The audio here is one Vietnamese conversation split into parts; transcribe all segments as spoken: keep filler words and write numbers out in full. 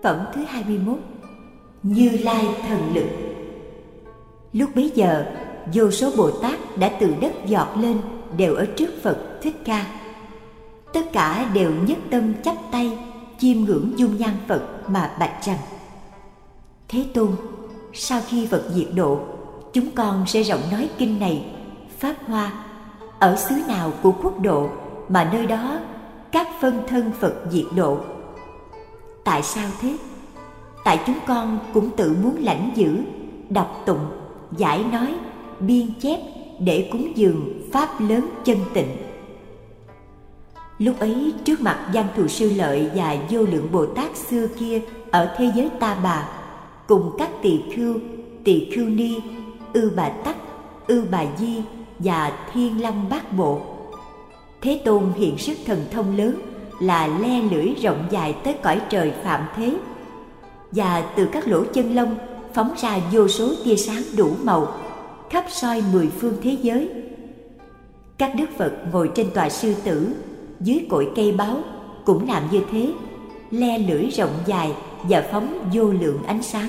Phẩm thứ hai mươi mốt. Như Lai thần lực. Lúc bấy giờ, vô số Bồ Tát đã từ đất giọt lên, đều ở trước Phật Thích Ca. Tất cả đều nhất tâm chắp tay chiêm ngưỡng dung nhan Phật mà bạch rằng: Thế Tôn, sau khi Phật diệt độ, chúng con sẽ rộng nói kinh này pháp hoa ở xứ nào của quốc độ mà nơi đó các phân thân Phật diệt độ. Tại sao thế? Tại chúng con cũng tự muốn lãnh giữ, đọc tụng, giải nói, biên chép để cúng dường pháp lớn chân tịnh. Lúc ấy trước mặt Văn Thù Sư Lợi và vô lượng Bồ Tát xưa kia ở thế giới Ta Bà, cùng các tỳ khưu, tỳ khưu ni, Ư Bà Tắc, Ư Bà Di và Thiên Long Bát Bộ, Thế Tôn hiện sức thần thông lớn là le lưỡi rộng dài tới cõi trời phạm thế, và từ các lỗ chân lông phóng ra vô số tia sáng đủ màu, khắp soi mười phương thế giới. Các đức Phật ngồi trên tòa sư tử, dưới cội cây báu cũng làm như thế, le lưỡi rộng dài và phóng vô lượng ánh sáng.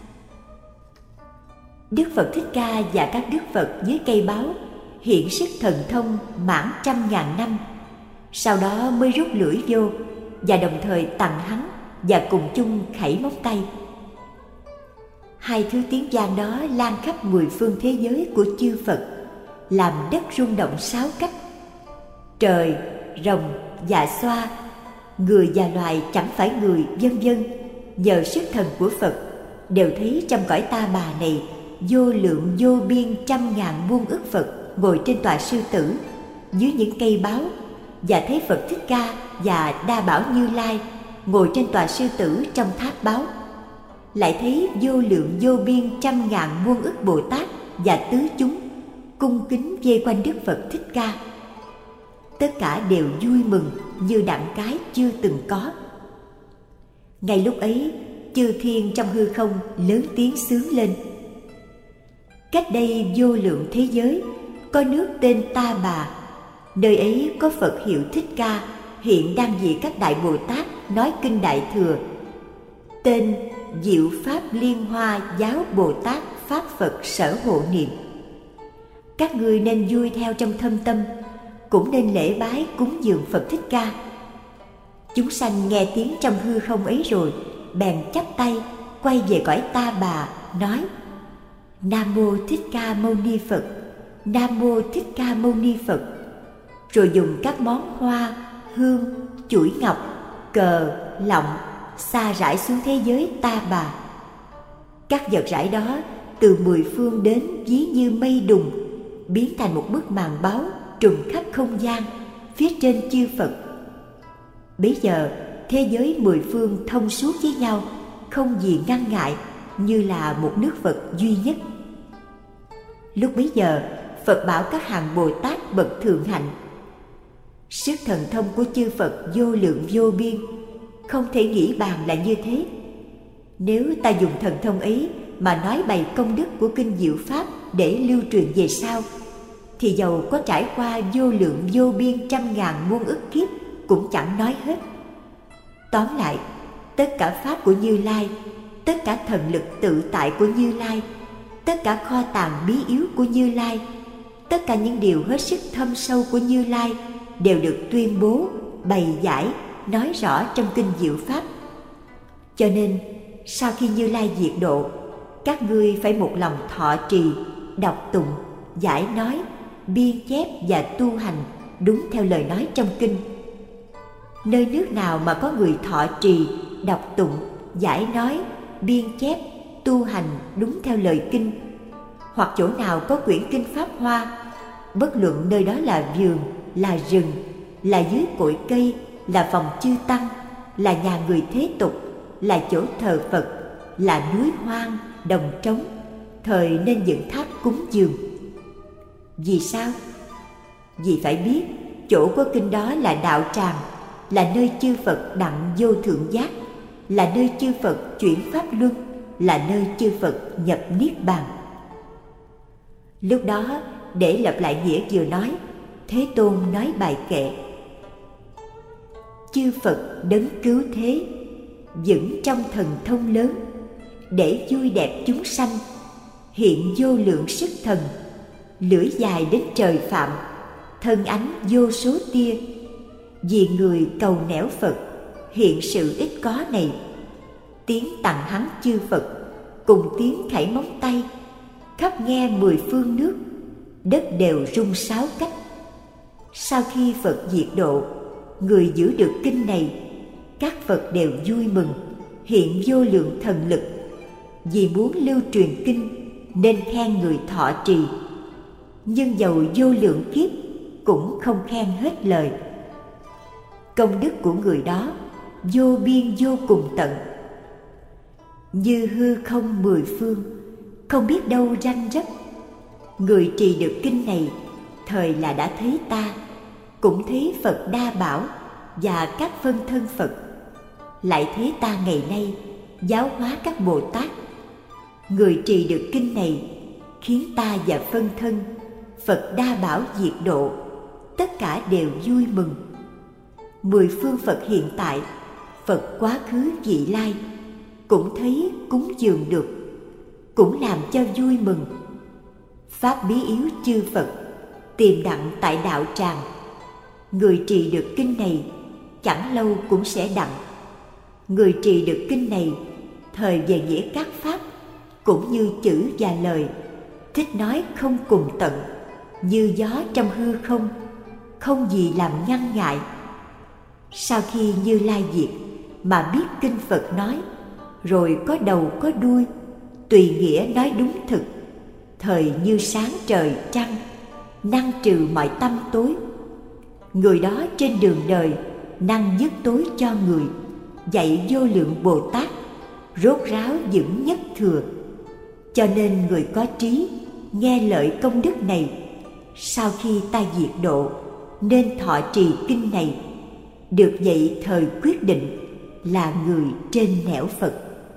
Đức Phật Thích Ca và các đức Phật dưới cây báu hiện sức thần thông mãn trăm ngàn năm, sau đó mới rút lưỡi vô và đồng thời tặng hắn và cùng chung khẩy móng tay. Hai thứ tiếng vang đó lan khắp mười phương thế giới của chư Phật, làm đất rung động sáu cách. Trời, rồng và xoa, người và loài chẳng phải người, vân vân, nhờ sức thần của Phật đều thấy trong cõi Ta Bà này vô lượng vô biên trăm ngàn muôn ức Phật ngồi trên tòa sư tử dưới những cây báu, và thấy Phật Thích Ca và Đa Bảo Như Lai ngồi trên tòa sư tử trong tháp báu. Lại thấy vô lượng vô biên trăm ngàn muôn ức Bồ Tát và tứ chúng cung kính vây quanh Đức Phật Thích Ca. Tất cả đều vui mừng như đặng cái chưa từng có. Ngay lúc ấy, chư thiên trong hư không lớn tiếng xướng lên: Cách đây vô lượng thế giới có nước tên Ta Bà, nơi ấy có Phật hiệu Thích Ca hiện đang vì các đại Bồ Tát nói kinh Đại Thừa, tên Diệu Pháp Liên Hoa Giáo Bồ Tát Pháp Phật Sở Hộ Niệm. Các ngươi nên vui theo trong thâm tâm, cũng nên lễ bái cúng dường Phật Thích Ca. Chúng sanh nghe tiếng trong hư không ấy rồi, bèn chắp tay quay về cõi Ta Bà, nói: Nam Mô Thích Ca Mâu Ni Phật, Nam Mô Thích Ca Mâu Ni Phật. Rồi dùng các món hoa, hương, chuỗi ngọc, cờ, lọng sa rải xuống thế giới Ta Bà. Các vật rải đó từ mười phương đến ví như mây đùng, biến thành một bức màn báu trùm khắp không gian phía trên chư Phật. Bấy giờ thế giới mười phương thông suốt với nhau, không gì ngăn ngại, như là một nước Phật duy nhất. Lúc bấy giờ Phật bảo các hàng Bồ Tát bậc thượng hạnh: Sức thần thông của chư Phật vô lượng vô biên, không thể nghĩ bàn là như thế. Nếu ta dùng thần thông ấy mà nói bày công đức của kinh Diệu Pháp để lưu truyền về sau, thì dầu có trải qua vô lượng vô biên trăm ngàn muôn ức kiếp cũng chẳng nói hết. Tóm lại, tất cả pháp của Như Lai, tất cả thần lực tự tại của Như Lai, tất cả kho tàng bí yếu của Như Lai, tất cả những điều hết sức thâm sâu của Như Lai đều được tuyên bố, bày giải, nói rõ trong kinh Diệu Pháp. Cho nên sau khi Như Lai diệt độ, các ngươi phải một lòng thọ trì, đọc tụng, giải nói, biên chép và tu hành đúng theo lời nói trong kinh. Nơi nước nào mà có người thọ trì, đọc tụng, giải nói, biên chép, tu hành đúng theo lời kinh, hoặc chỗ nào có quyển kinh Pháp Hoa, bất luận nơi đó là vườn, là rừng, là dưới cội cây, là phòng chư tăng, là nhà người thế tục, là chỗ thờ Phật, là núi hoang, đồng trống, thời nên dựng tháp cúng dường. Vì sao? Vì phải biết chỗ có kinh đó là đạo tràng, là nơi chư Phật đặng vô thượng giác, là nơi chư Phật chuyển pháp luân, là nơi chư Phật nhập niết bàn. Lúc đó, để lặp lại nghĩa vừa nói, Thế Tôn nói bài kệ: Chư Phật đấng cứu thế, vững trong thần thông lớn, để vui đẹp chúng sanh, hiện vô lượng sức thần, lưỡi dài đến trời phạm, thân ánh vô số tia. Vì người cầu nẻo Phật, hiện sự ít có này, tiếng tặng hắn chư Phật, cùng tiếng khảy móng tay, khắp nghe mười phương nước, đất đều rung sáu cách. Sau khi Phật diệt độ, người giữ được kinh này, các Phật đều vui mừng, hiện vô lượng thần lực. Vì muốn lưu truyền kinh nên khen người thọ trì, nhưng dầu vô lượng kiếp cũng không khen hết lời. Công đức của người đó vô biên vô cùng tận, như hư không mười phương, không biết đâu ranh rấp. Người trì được kinh này, thời là đã thấy ta, cũng thấy Phật Đa Bảo và các phân thân Phật. Lại thấy ta ngày nay giáo hóa các Bồ Tát. Người trì được kinh này khiến ta và phân thân Phật Đa Bảo diệt độ, tất cả đều vui mừng. Mười phương Phật hiện tại, Phật quá khứ vị lai, cũng thấy cúng dường được, cũng làm cho vui mừng. Pháp bí yếu chư Phật tìm đặng tại đạo tràng. Người trì được kinh này chẳng lâu cũng sẽ đặng. Người trì được kinh này, thời về nghĩa các pháp, cũng như chữ và lời, thích nói không cùng tận, như gió trong hư không, không gì làm ngăn ngại. Sau khi Như Lai diệt mà biết kinh Phật nói, rồi có đầu có đuôi, tùy nghĩa nói đúng thực, thời như sáng trời trăng, năng trừ mọi tâm tối. Người đó trên đường đời năng dứt tối cho người, dạy vô lượng Bồ Tát, rốt ráo vững nhất thừa. Cho nên người có trí nghe lợi công đức này, sau khi ta diệt độ nên thọ trì kinh này, được vậy thời quyết định là người trên nẻo Phật.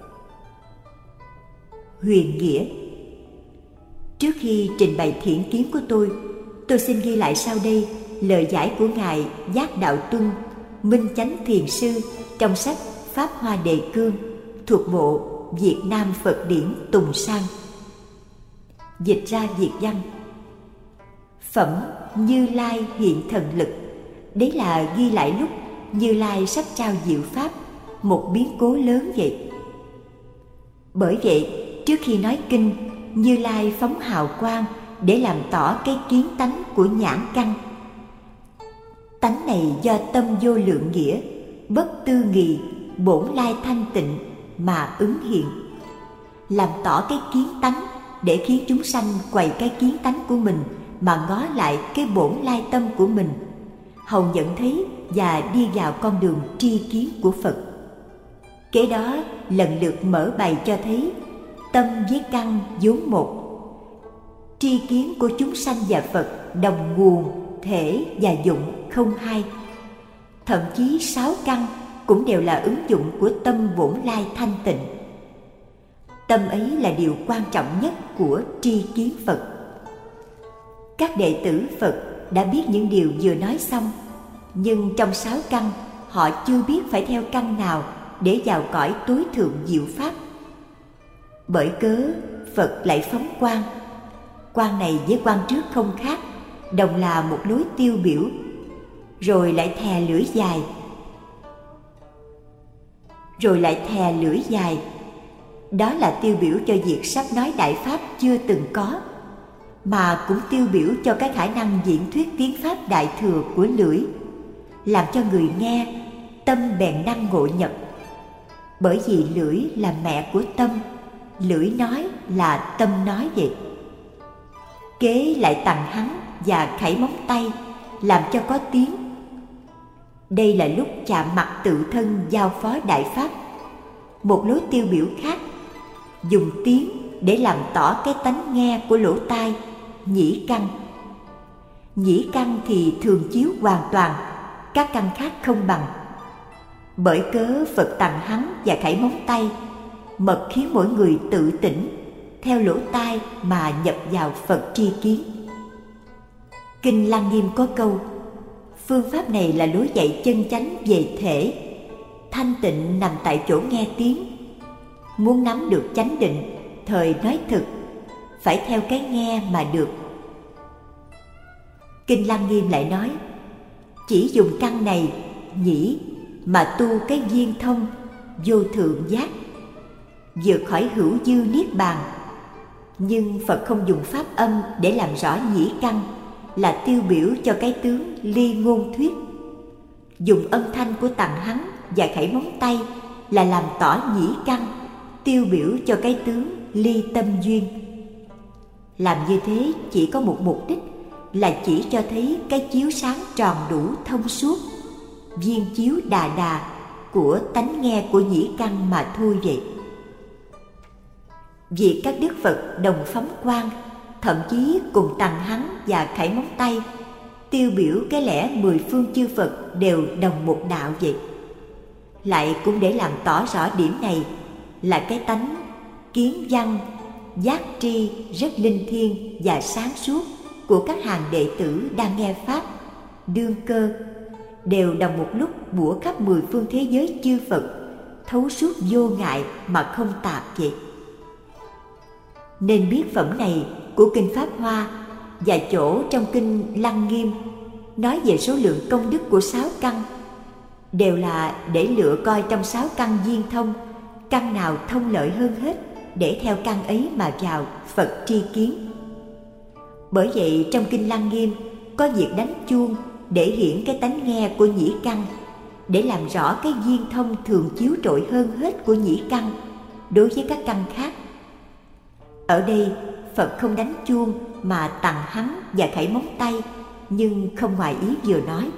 Huyền nghĩa. Trước khi trình bày thiện kiến của tôi, tôi xin ghi lại sau đây lời giải của Ngài Giác Đạo Tuân, Minh Chánh Thiền Sư trong sách Pháp Hoa Đề Cương thuộc bộ Việt Nam Phật Điển Tùng Sang. Dịch ra Việt văn: Phẩm Như Lai hiện thần lực. Đấy là ghi lại lúc Như Lai sắp trao diệu pháp, một biến cố lớn vậy. Bởi vậy, trước khi nói kinh, Như Lai phóng hào quang để làm tỏ cái kiến tánh của nhãn căn. Tánh này do tâm vô lượng nghĩa, bất tư nghị, bổn lai thanh tịnh mà ứng hiện. Làm tỏ cái kiến tánh để khiến chúng sanh quầy cái kiến tánh của mình mà ngó lại cái bổn lai tâm của mình, hầu nhận thấy và đi vào con đường tri kiến của Phật. Kế đó lần lượt mở bày cho thấy tâm với căn vốn một, tri kiến của chúng sanh và Phật đồng nguồn, thể và dụng không hai. Thậm chí sáu căn cũng đều là ứng dụng của tâm bổn lai thanh tịnh. Tâm ấy là điều quan trọng nhất của tri kiến Phật. Các đệ tử Phật đã biết những điều vừa nói xong, nhưng trong sáu căn họ chưa biết phải theo căn nào để vào cõi tối thượng diệu pháp. Bởi cớ Phật lại phóng quang. Quang này với quang trước không khác, đồng là một lối tiêu biểu. Rồi lại thè lưỡi dài. Rồi lại thè lưỡi dài. Đó là tiêu biểu cho việc sắp nói đại pháp chưa từng có, mà cũng tiêu biểu cho cái khả năng diễn thuyết tiếng pháp đại thừa của lưỡi, làm cho người nghe tâm bèn năng ngộ nhập. Bởi vì lưỡi là mẹ của tâm, lưỡi nói là tâm nói vậy. Kế lại tặng hắn và khảy móng tay, làm cho có tiếng. Đây là lúc chạm mặt tự thân giao phó đại pháp. Một lối tiêu biểu khác, dùng tiếng để làm tỏ cái tánh nghe của lỗ tai, nhĩ căn. Nhĩ căn thì thường chiếu hoàn toàn, các căn khác không bằng. Bởi cớ Phật tặng hắn và khảy móng tay, mật khiến mỗi người tự tỉnh, theo lỗ tai mà nhập vào Phật tri kiến. Kinh Lăng Nghiêm có câu: phương pháp này là lối dạy chân chánh về thể, thanh tịnh nằm tại chỗ nghe tiếng. Muốn nắm được chánh định, thời nói thực, phải theo cái nghe mà được. Kinh Lăng Nghiêm lại nói, chỉ dùng căn này, nhĩ, mà tu cái viên thông, vô thượng giác, vượt khỏi hữu dư niết bàn. Nhưng Phật không dùng pháp âm để làm rõ nhĩ căn, là tiêu biểu cho cái tướng ly ngôn thuyết. Dùng âm thanh của tằng hắn và khẩy móng tay là làm tỏ nhĩ căn, tiêu biểu cho cái tướng ly tâm duyên. Làm như thế chỉ có một mục đích, là chỉ cho thấy cái chiếu sáng tròn đủ thông suốt, viên chiếu đà đà của tánh nghe của nhĩ căn mà thôi vậy. Việc các đức Phật đồng phóng quang, thậm chí cùng tằng hắn và khẩy móng tay, tiêu biểu cái lẽ mười phương chư Phật đều đồng một đạo vậy. Lại cũng để làm tỏ rõ điểm này là cái tánh kiến văn, giác tri rất linh thiêng và sáng suốt của các hàng đệ tử đang nghe pháp, đương cơ, đều đồng một lúc bủa khắp mười phương thế giới chư Phật, thấu suốt vô ngại mà không tạp vậy. Nên biết phẩm này của Kinh Pháp Hoa và chỗ trong Kinh Lăng Nghiêm nói về số lượng công đức của sáu căn, đều là để lựa coi trong sáu căn viên thông, căn nào thông lợi hơn hết, để theo căn ấy mà vào Phật tri kiến. Bởi vậy trong Kinh Lăng Nghiêm có việc đánh chuông để hiển cái tánh nghe của nhĩ căn, để làm rõ cái viên thông thường chiếu trội hơn hết của nhĩ căn đối với các căn khác. Ở đây Phật không đánh chuông mà tằng hắn và khẩy móng tay, nhưng không ngoài ý vừa nói.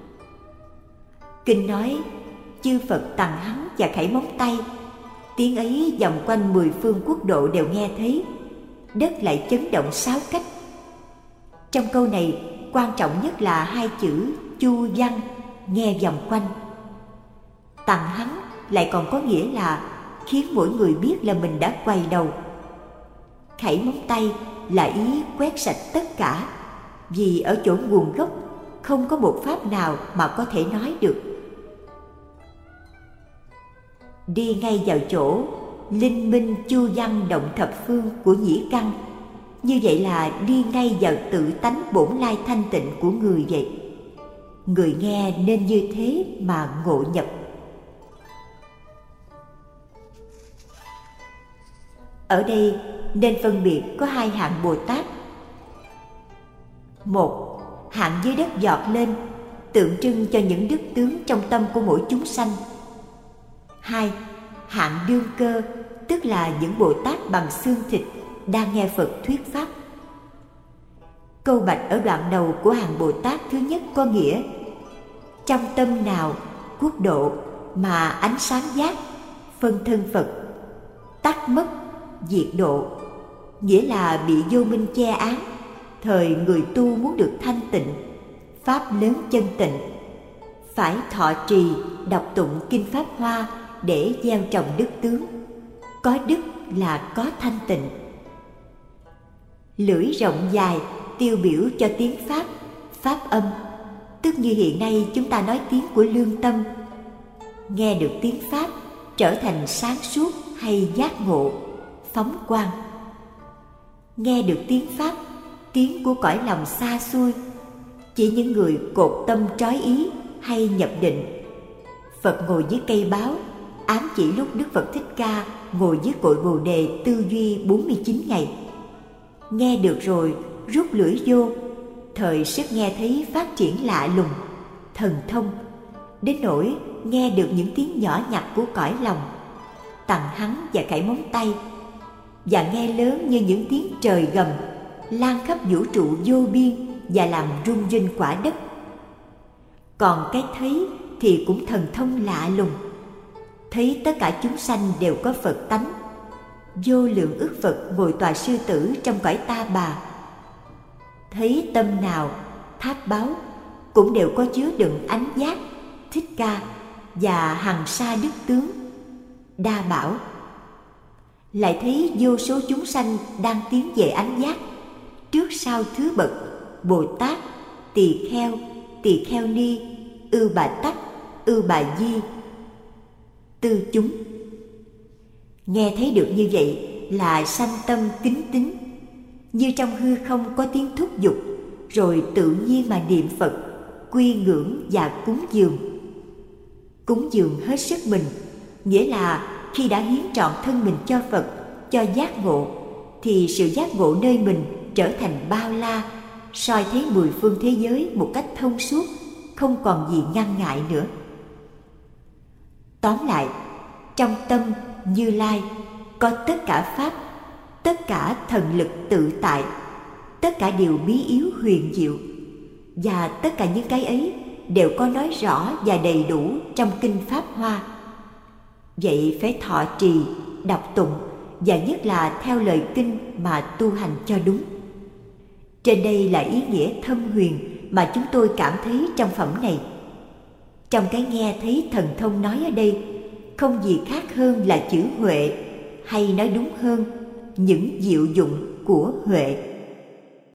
Kinh nói chư Phật tằng hắn và khẩy móng tay, tiếng ấy vòng quanh mười phương quốc độ đều nghe thấy, đất lại chấn động sáu cách. Trong câu này quan trọng nhất là hai chữ chu văn nghe vòng quanh. Tằng hắn lại còn có nghĩa là khiến mỗi người biết là mình đã quay đầu. Khẩy móng tay là ý quét sạch tất cả, vì ở chỗ nguồn gốc không có một pháp nào mà có thể nói được. Đi ngay vào chỗ linh minh chu văn động thập phương của nhĩ căn, như vậy là đi ngay vào tự tánh bổn lai thanh tịnh của người vậy. Người nghe nên như thế mà ngộ nhập. Ở đây nên phân biệt có hai hạng Bồ Tát. Một, hạng dưới đất giọt lên, tượng trưng cho những đức tướng trong tâm của mỗi chúng sanh. Hai, hạng đương cơ, tức là những Bồ Tát bằng xương thịt đang nghe Phật thuyết pháp. Câu bạch ở đoạn đầu của hàng Bồ Tát thứ nhất có nghĩa: trong tâm nào, quốc độ mà ánh sáng giác, phân thân Phật, tắt mất, diệt độ, nghĩa là bị vô minh che án, thời người tu muốn được thanh tịnh, pháp lớn chân tịnh, phải thọ trì, đọc tụng Kinh Pháp Hoa để gieo trồng đức tướng. Có đức là có thanh tịnh. Lưỡi rộng dài tiêu biểu cho tiếng Pháp, Pháp âm, tức như hiện nay chúng ta nói tiếng của lương tâm. Nghe được tiếng Pháp trở thành sáng suốt hay giác ngộ, phóng quang. Nghe được tiếng Pháp, tiếng của cõi lòng xa xôi, chỉ những người cột tâm trói ý hay nhập định. Phật ngồi dưới cây báo, ám chỉ lúc Đức Phật Thích Ca ngồi dưới cội Bồ Đề tư duy bốn mươi chín ngày. Nghe được rồi, rút lưỡi vô, thời sức nghe thấy phát triển lạ lùng, thần thông, đến nỗi nghe được những tiếng nhỏ nhặt của cõi lòng, tằng hắn và khẩy móng tay, và nghe lớn như những tiếng trời gầm, lan khắp vũ trụ vô biên và làm rung rinh quả đất. Còn cái thấy thì cũng thần thông lạ lùng, thấy tất cả chúng sanh đều có Phật tánh, vô lượng ức Phật ngồi tòa sư tử trong cõi Ta Bà. Thấy tâm nào, tháp báo cũng đều có chứa đựng ánh giác, Thích Ca và hằng sa đức tướng, Đa Bảo. Lại thấy vô số chúng sanh đang tiến về ánh giác, trước sau thứ bậc Bồ Tát, Tỳ Kheo, Tỳ Kheo Ni, Ưu Bà Tắc, Ưu Bà Di. tư chúng. Nghe thấy được như vậy là sanh tâm kính tín, như trong hư không có tiếng thúc giục, rồi tự nhiên mà niệm Phật, quy ngưỡng và cúng dường. Cúng dường hết sức mình, nghĩa là khi đã hiến trọn thân mình cho Phật, cho giác ngộ, thì sự giác ngộ nơi mình trở thành bao la, soi thấy mười phương thế giới một cách thông suốt, không còn gì ngăn ngại nữa. Tóm lại, trong tâm Như Lai có tất cả pháp, tất cả thần lực tự tại, tất cả điều bí yếu huyền diệu, và tất cả những cái ấy đều có nói rõ và đầy đủ trong kinh Pháp Hoa. Vậy phải thọ trì, đọc tụng, và nhất là theo lời kinh mà tu hành cho đúng. Trên đây là ý nghĩa thâm huyền mà chúng tôi cảm thấy trong phẩm này. Trong cái nghe thấy thần thông nói ở đây, không gì khác hơn là chữ huệ, hay nói đúng hơn, những diệu dụng của huệ.